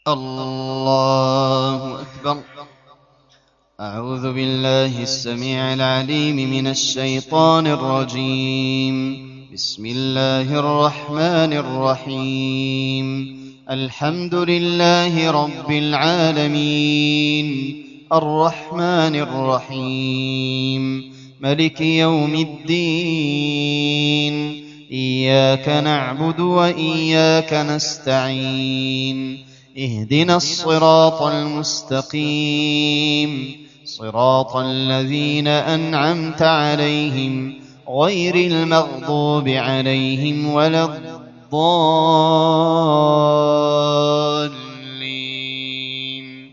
الله أكبر. أعوذ بالله السميع العليم من الشيطان الرجيم. بسم الله الرحمن الرحيم. الحمد لله رب العالمين، الرحمن الرحيم، ملك يوم الدين. إياك نعبد وإياك نستعين. اهدنا الصراط المستقيم، صراط الذين أنعمت عليهم غير المغضوب عليهم ولا الضالين.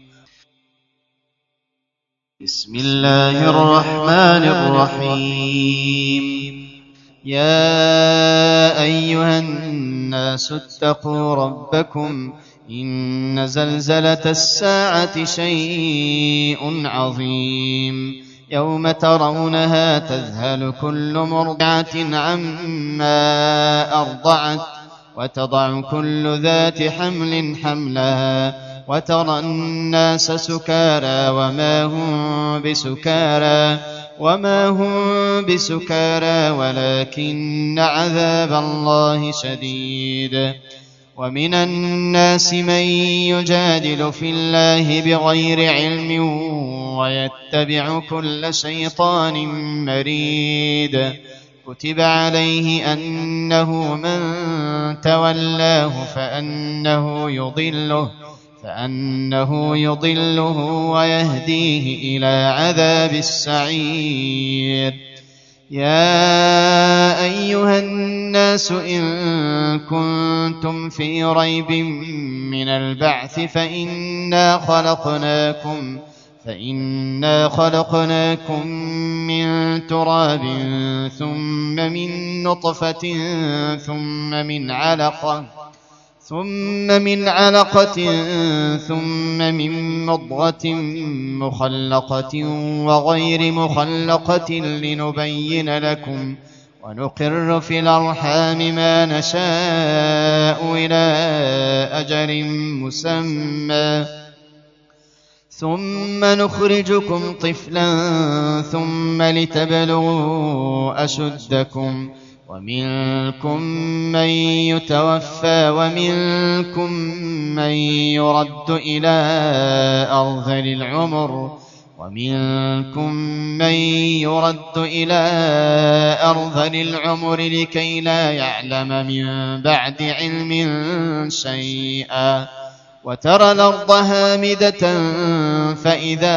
بسم الله الرحمن الرحيم. يا أيها الناس اتقوا ربكم، إن زلزلة الساعة شيء عظيم. يوم ترونها تذهل كل مرضعة عما أرضعت، وتضع كل ذات حمل حملها، وترى الناس سكارى وما هم بسكارى ولكن عذاب الله شديد. ومن الناس من يجادل في الله بغير علم ويتبع كل شيطان مريد. كتب عليه أنه من تولاه فأنه يضله ويهديه إلى عذاب السعير. يا أيها الناس إن كنتم في ريب من البعث فإنا خلقناكم من تراب ثم من نطفة ثم من علقة ثم من مضغة مخلقة وغير مخلقة لنبين لكم، ونقر في الأرحام ما نشاء إلى أجل مسمى، ثم نخرجكم طفلا ثم لتبلغوا أشدكم، ومنكم من يتوفى ومنكم من يرد إلى أرذل العمر لكي لا يعلم من بعد علم شيئا. وترى الأرض هامدة فإذا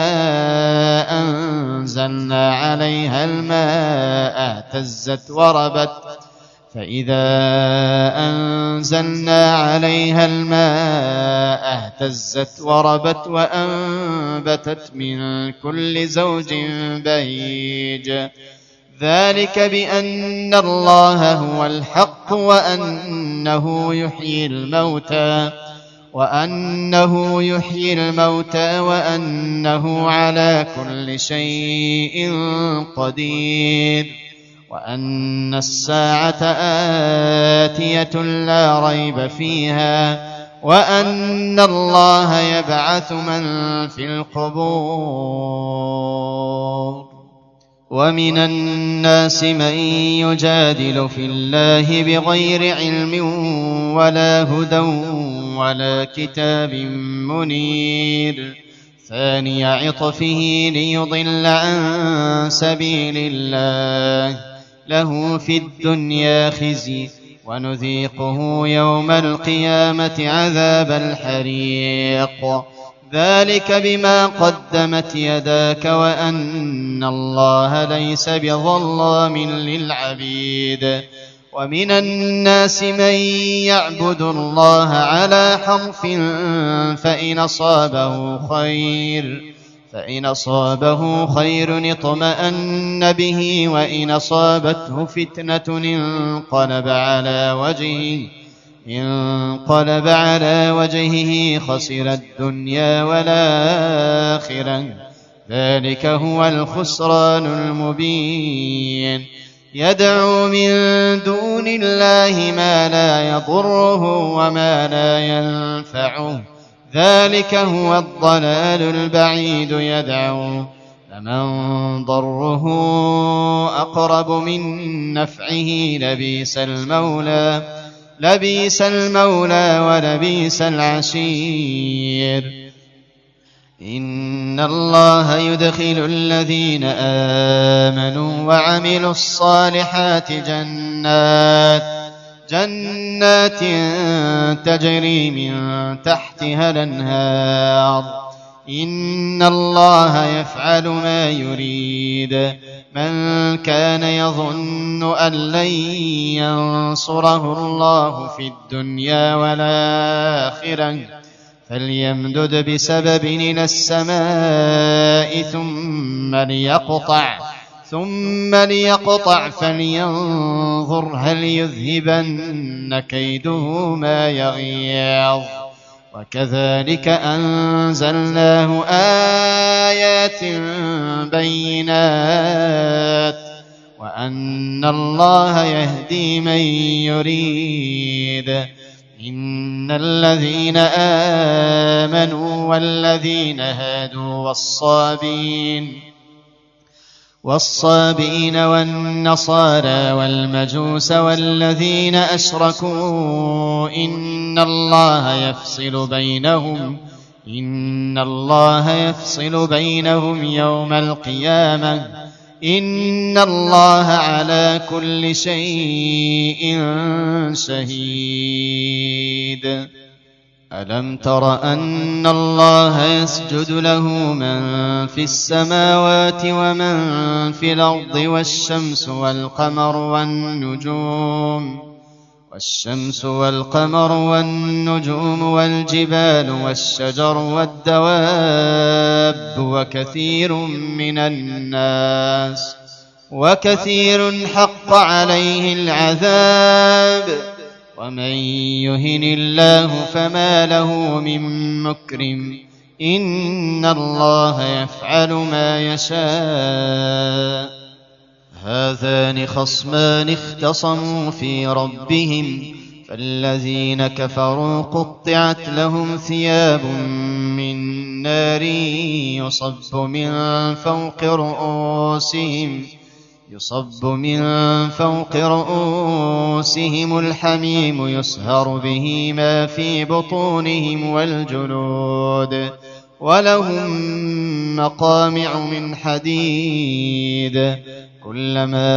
أنزلنا عليها الماء اهتزت وربت وأنبتت من كل زوج بهيج. ذلك بأن الله هو الحق وأنه يحيي الموتى وأنه على كل شيء قدير، وأن الساعة آتية لا ريب فيها، وأن الله يبعث من في القبور. ومن الناس من يجادل في الله بغير علم ولا هدى ولا كتاب منير. ثاني عطفه ليضل عن سبيل الله، له في الدنيا خزي ونذيقه يوم القيامة عذاب الحريق. ذلك بما قدمت يداك وأن الله ليس بظلام للعبيد. ومن الناس من يعبد الله على حرف فإن أصابه خير اطمأن به، وإن أصابته فتنة انقلب على وجهه خسر الدنيا والآخرة. ذلك هو الخسران المبين. يدعو من دون الله ما لا يضره وما لا ينفعه، ذلك هو الضلال البعيد يدعو لمن ضره أقرب من نفعه لبيس المولى ولبيس العشير إن الله يدخل الذين آمنوا وعملوا الصالحات جنات تجري من تحتها الأنهار إن الله يفعل ما يريد من كان يظن أن لن ينصره الله في الدنيا والآخرة فليمدد بسبب إلى السماء ثم ليقطع فلينظر هل يذهبن كيده ما يغيظ وكذلك أنزلناه آيات بينات وأن الله يهدي من يريد إن الذين آمنوا والذين هادوا والصابئين والنصارى والمجوس والذين أشركوا إن الله يفصل بينهم يوم القيامة إن الله على كل شيء شهيد ألم تر أن الله يسجد له من في السماوات ومن في الأرض والشمس والقمر والنجوم والجبال والشجر والدواب وكثير حق عليه العذاب ومن يهن الله فما له من مكرم إن الله يفعل ما يشاء هذان خصمان اختصموا في ربهم فالذين كفروا قطعت لهم ثياب من نار يصب من فوق رؤوسهم الحميم يسهر به ما في بطونهم والجلود ولهم مقامع من حديد كلما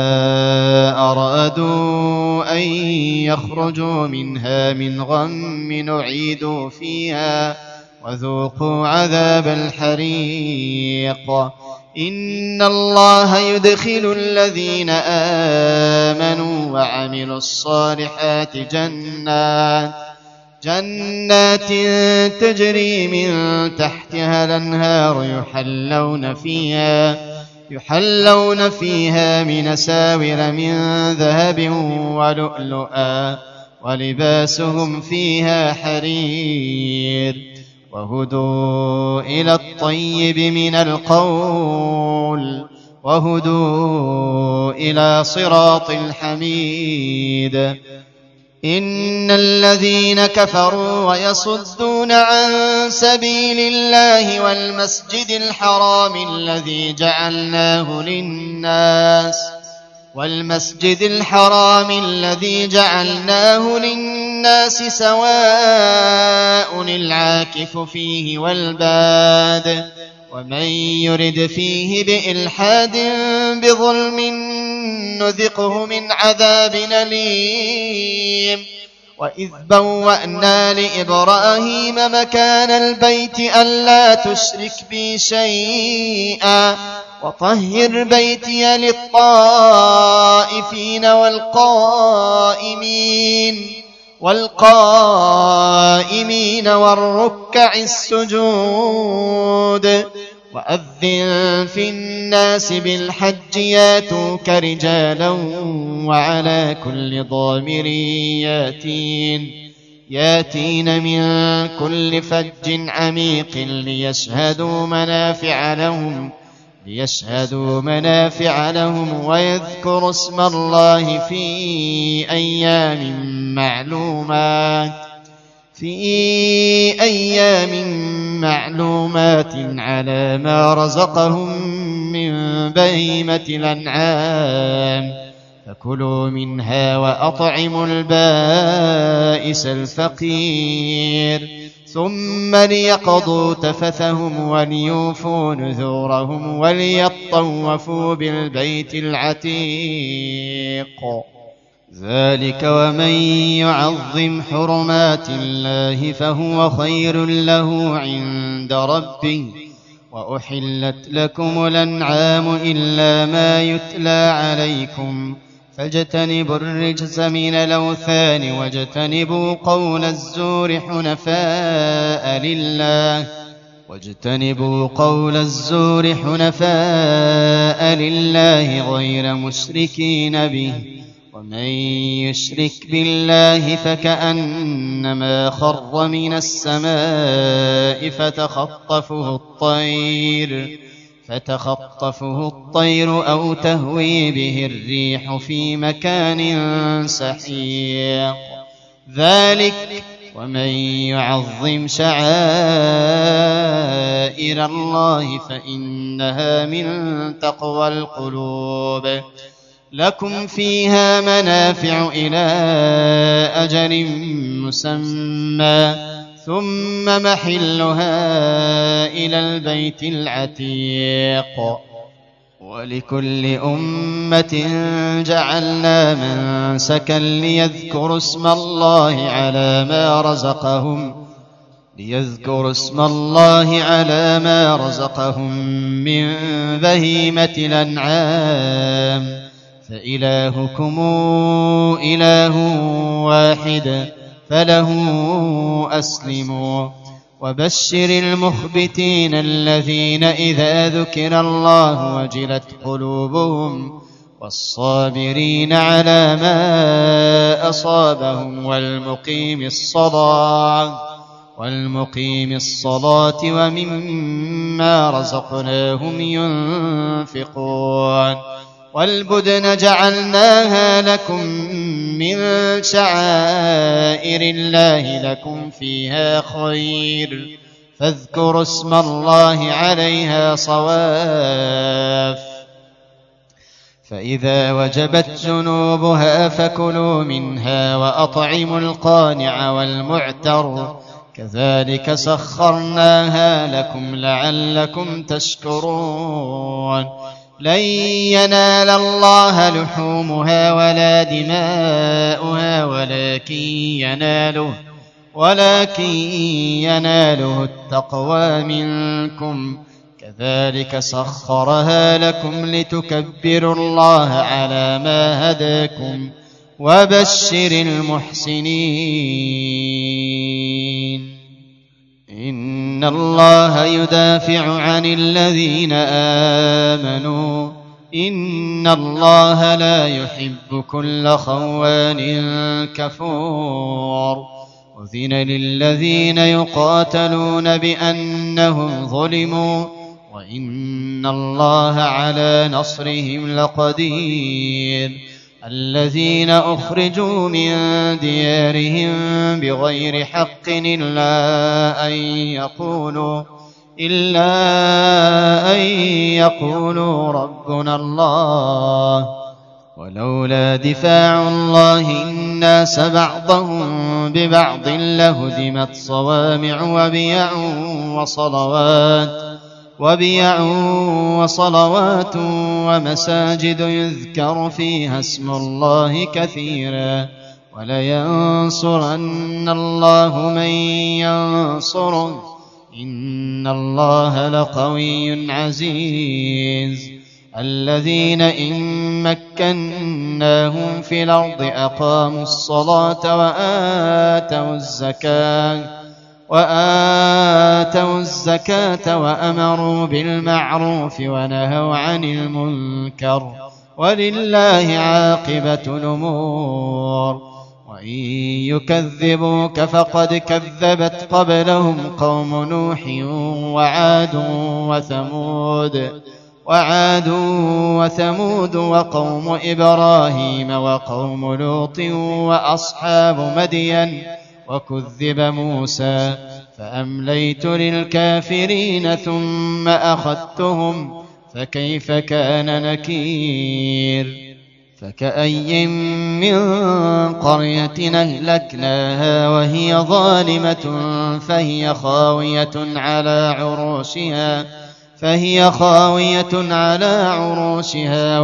أرادوا أن يخرجوا منها من غم نعيدوا فيها وذوقوا عذاب الحريق إن الله يدخل الذين آمنوا وعملوا الصالحات جنات تجري من تحتها الأنهار يحلون فيها من أساور من ذهب ولؤلؤا ولباسهم فيها حرير وهدوا إلى الطيب من القول وهدوا إلى صراط الحميد إن الذين كفروا ويصدون عن سبيل الله والمسجد الحرام الذي جعلناه للناس سواء العاكف فيه والباد ومن يرد فيه بإلحاد بظلم نذقه من عذاب أليم وإذ بوأنا لإبراهيم مكان البيت ألا تشرك بي شيئا وطهر بيتي للطائفين والقائمين والركع السجود وأذن في الناس بالحج ياتوك رجالا وعلى كل ضامر ياتين من كل فج عميق ليشهدوا منافع لهم ويذكروا اسم الله في أيام معلومات في أيام معلومات على ما رزقهم من بهيمة الأنعام فكلوا منها وأطعموا البائس الفقير ثم ليقضوا تفثهم وليوفوا نذورهم وليطوفوا بالبيت العتيق ذلك ومن يعظم حرمات الله فهو خير له عند ربه وأحلت لكم الأنعام إلا ما يتلى عليكم فاجتنبوا الرجس من الأوثان واجتنبوا قول الزور حنفاء لله غير مشركين به ومن يشرك بالله فكأنما خر من السماء فتخطفه الطير أو تهوي به الريح في مكان سحيق ذلك ومن يعظم شعائر الله فإنها من تقوى القلوب لكم فيها منافع إلى أجل مسمى ثم محلها إلى البيت العتيق ولكل أمة جعلنا منسكا ليذكروا اسم الله على ما رزقهم من بهيمة الأنعام فإلهكم إله واحد فله أسلموا وبشر المخبتين الذين إذا ذكر الله وجلت قلوبهم والصابرين على ما أصابهم والمقيم الصلاة ومما رزقناهم ينفقون والبدن جعلناها لكم من شعائر الله لكم فيها خير فاذكروا اسم الله عليها صواف فإذا وجبت جنوبها فكلوا منها وأطعموا القانع والمعتر كذلك سخرناها لكم لعلكم تشكرون لن ينال الله لحومها ولا دماؤها ولكن يناله التقوى منكم كذلك سخرها لكم لتكبروا الله على ما هداكم وبشر المحسنين إن الله يدافع عن الذين آمنوا إن الله لا يحب كل خوان كفور أذن للذين يقاتلون بأنهم ظلموا وإن الله على نصرهم لقدير الذين أخرجوا من ديارهم بغير حق إلا أن يقولوا ربنا الله ولولا دفاع الله الناس بعضهم ببعض لهدمت صوامع وبيع وصلوات ومساجد يذكر فيها اسم الله كثيرا ولينصرن الله من ينصره إن الله لقوي عزيز الذين إن مكناهم في الأرض أقاموا الصلاة وآتوا الزكاة وأمروا بالمعروف ونهوا عن المنكر ولله عاقبة الأمور وإن يكذبوك فقد كذبت قبلهم قوم نوح وعاد وثمود وقوم إبراهيم وقوم لوط وكذب موسى فأمليت للكافرين ثم أخذتهم فكيف كان نكير فكأي من قرية أهلكناها وهي ظالمة فهي خاوية على عروشها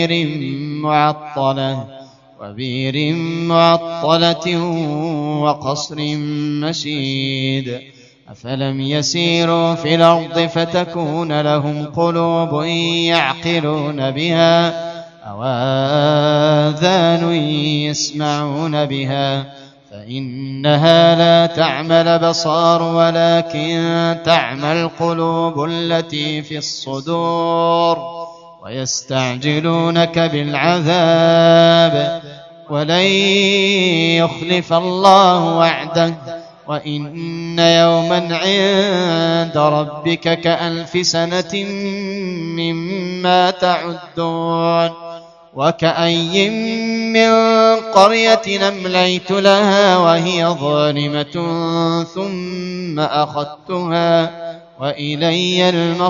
وبير معطلة وقصر مشيد أفلم يسيروا في الأرض فتكون لهم قلوب يعقلون بها أو آذان يسمعون بها فإنها لا تعمى الأبصار ولكن تعمى القلوب التي في الصدور ويستعجلونك بالعذاب ولن يخلف الله وعده وإن يوما عند ربك كألف سنة مما تعدون وكأي من قرية أمليت لها وهي ظالمة ثم أخذتها وإلي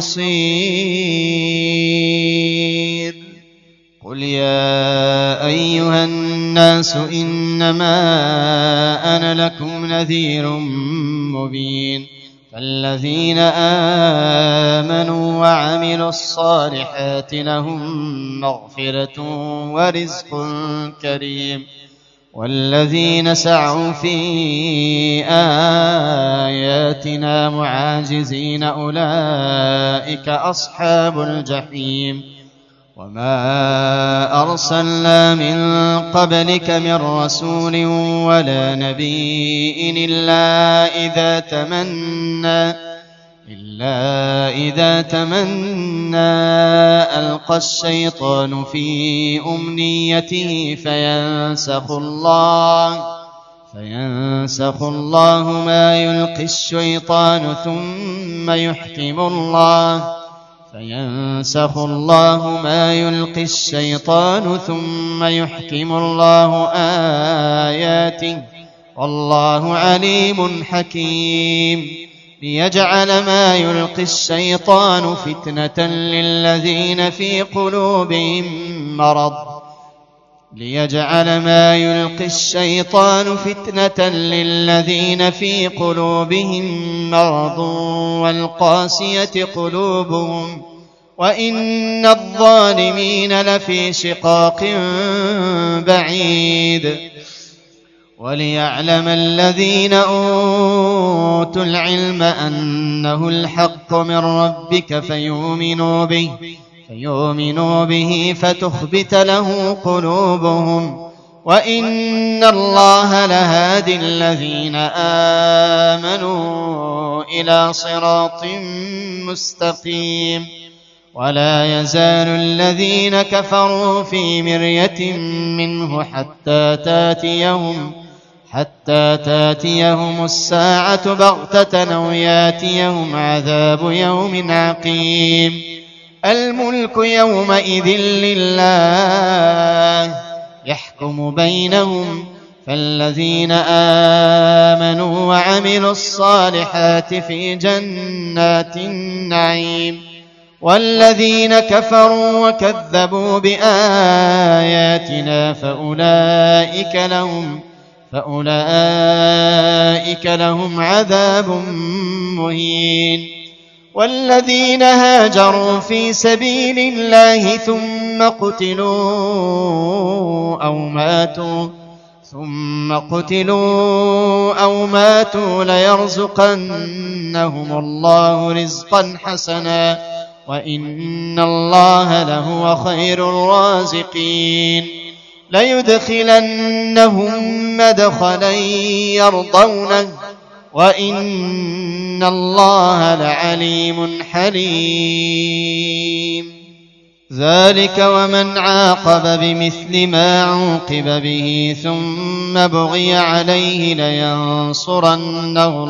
المصير قل يا أيها الناس إنما أنا لكم نذير مبين فالذين آمنوا وعملوا الصالحات لهم مغفرة ورزق كريم والذين سعوا في آياتنا معاجزين أولئك أصحاب الجحيم وما أرسلنا من قبلك من رسول ولا نبي إلا إذا تمنى ألقى الشيطان في أمنيته فينسخ الله ما يلقي الشيطان ثم يحكم الله آياته والله عليم حكيم ليجعل ما يلقي الشيطان فتنة للذين في قلوبهم مرض والقاسية قلوبهم وإن الظالمين لفي شقاق بعيد وليعلم الذين أوتوا العلم أنه الحق من ربك فيؤمنوا به فتخبت له قلوبهم وإن الله لهادي الذين آمنوا إلى صراط مستقيم ولا يزال الذين كفروا في مرية منه حتى تاتيهم الساعة بغتة أو ياتيهم عذاب يوم عقيم الملك يومئذ لله يحكم بينهم فالذين آمنوا وعملوا الصالحات في جنات النعيم والذين كفروا وكذبوا بآياتنا فأولئك لهم عذاب مهين والذين هاجروا في سبيل الله ثم قتلوا أو ماتوا ليرزقنهم الله رزقا حسنا وإن الله لهو خير الرازقين ليدخلنهم مدخلا يرضونه وإن الله لعليم حليم ذلك ومن عاقب بمثل ما عوقب به ثم بغي عليه لينصرنه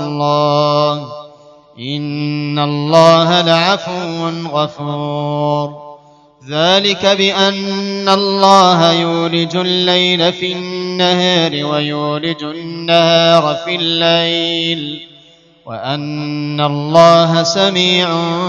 الله إن الله لعفو غفور ذلك بأن الله يولج الليل في النهار ويولج النهار في الليل وأن الله سميع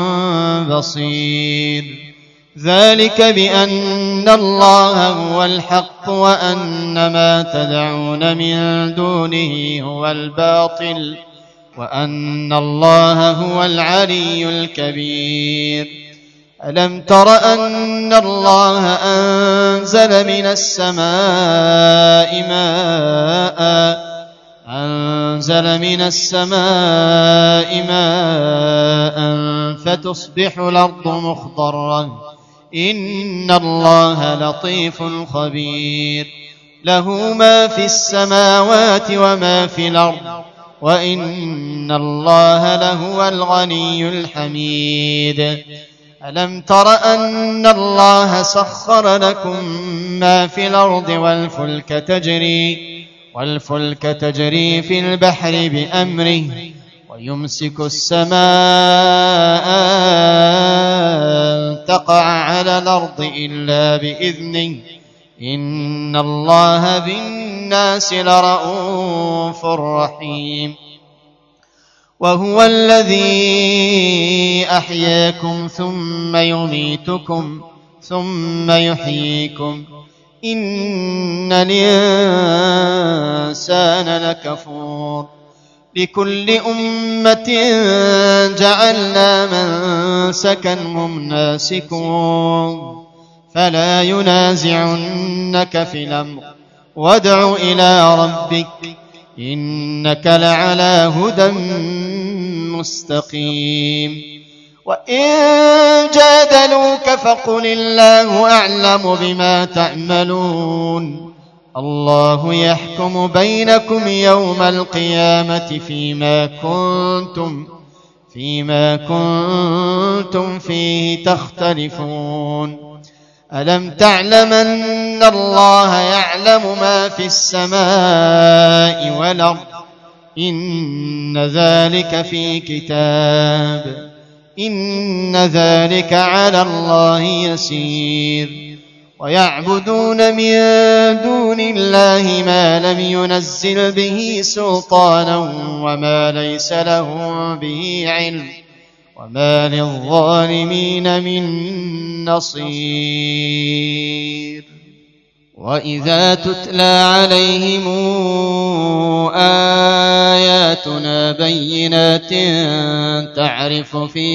بصير. ذلك بأن الله هو الحق وأن ما تدعون من دونه هو الباطل وأن الله هو العلي الكبير. ألم تر أن الله أنزل من السماء ماء فتصبح الأرض مخضرة إن الله لطيف خبير. له ما في السماوات وما في الأرض وإن الله لهو الغني الحميد. ألم تر أن الله سخر لكم ما في الأرض والفلك تجري في البحر بأمره ويمسك السماء أن تقع على الأرض إلا بإذنه إن الله بالناس لرءوف رحيم. وهو الذي أحياكم ثم يميتكم ثم يحييكم إن الإنسان لكفور. لكل أمة جعلنا منسكا هم ناسكوه فلا ينازعنك في الأمر وادع إلى ربك إنك لعلى هدى مستقيم. وإن جادلوك فقل الله أعلم بما تعملون الله يحكم بينكم يوم القيامة فيما كنتم فيه تختلفون. ألم تعلم أن الله يعلم ما في السماء والأرض إن ذلك في كتاب إن ذلك على الله يسير. ويعبدون من دون الله ما لم ينزل به سلطانا وما ليس لهم به علم وما للظالمين من نصير. وإذا تتلى عليهم آياتنا بينات تعرف في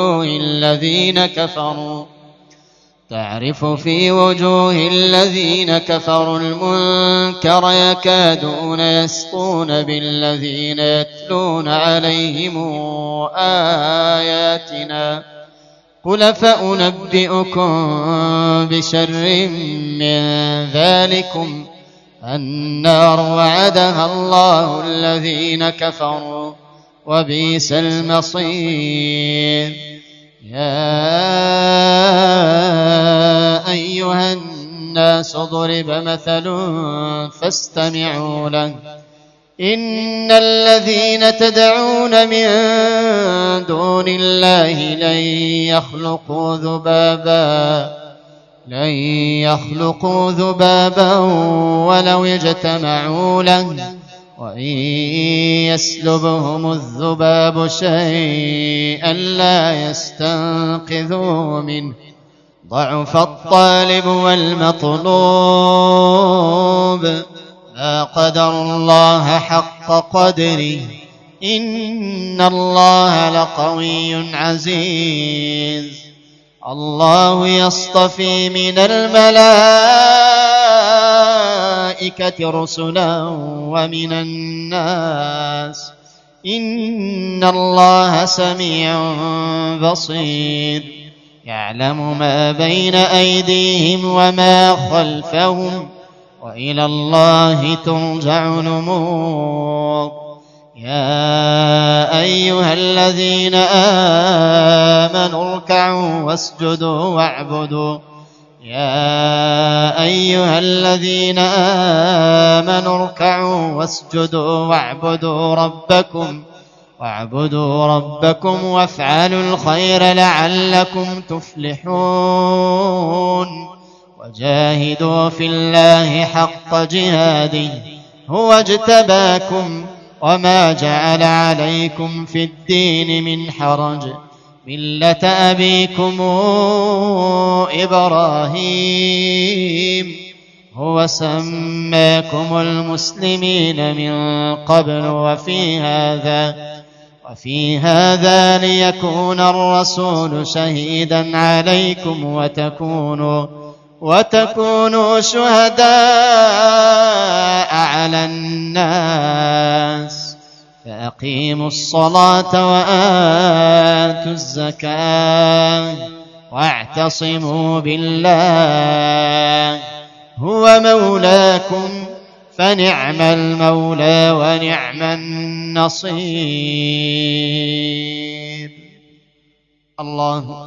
وجوه الذين كفروا المنكر يكادون يسطون بالذين يتلون عليهم آياتنا قل فأنبئكم بشر من ذلكم النار وعدها الله الذين كفروا وبئس المصير. يا أيها الناس ضرب مثل فاستمعوا له إن الذين تدعون من دون الله لن يخلقوا ذبابا ولو اجتمعوا له وإن يسلبهم الذباب شيئا لا يستنقذوه منه ضعف الطالب والمطلوب لا قدر الله حق قدره إن الله لقوي عزيز. الله يصطفي من الملائكة رسلا ومن الناس إن الله سميع بصير. يعلم ما بين أيديهم وما خلفهم وإلى الله ترجع الأمور. يا أيها الذين آمنوا اركعوا واسجدوا واعبدوا ربكم واعبدوا ربكم وافعلوا الخير لعلكم تفلحون وجاهدوا في الله حق جهاده هو اجتباكم وما جعل عليكم في الدين من حرج ملة أبيكم إبراهيم هو سماكم المسلمين من قبل وفي هذا ليكون الرسول شهيدا عليكم وتكونوا شهداء على الناس فأقيموا الصلاة وآتوا الزكاة واعتصموا بالله هو مولاكم فنعم المولى ونعم النصير. الله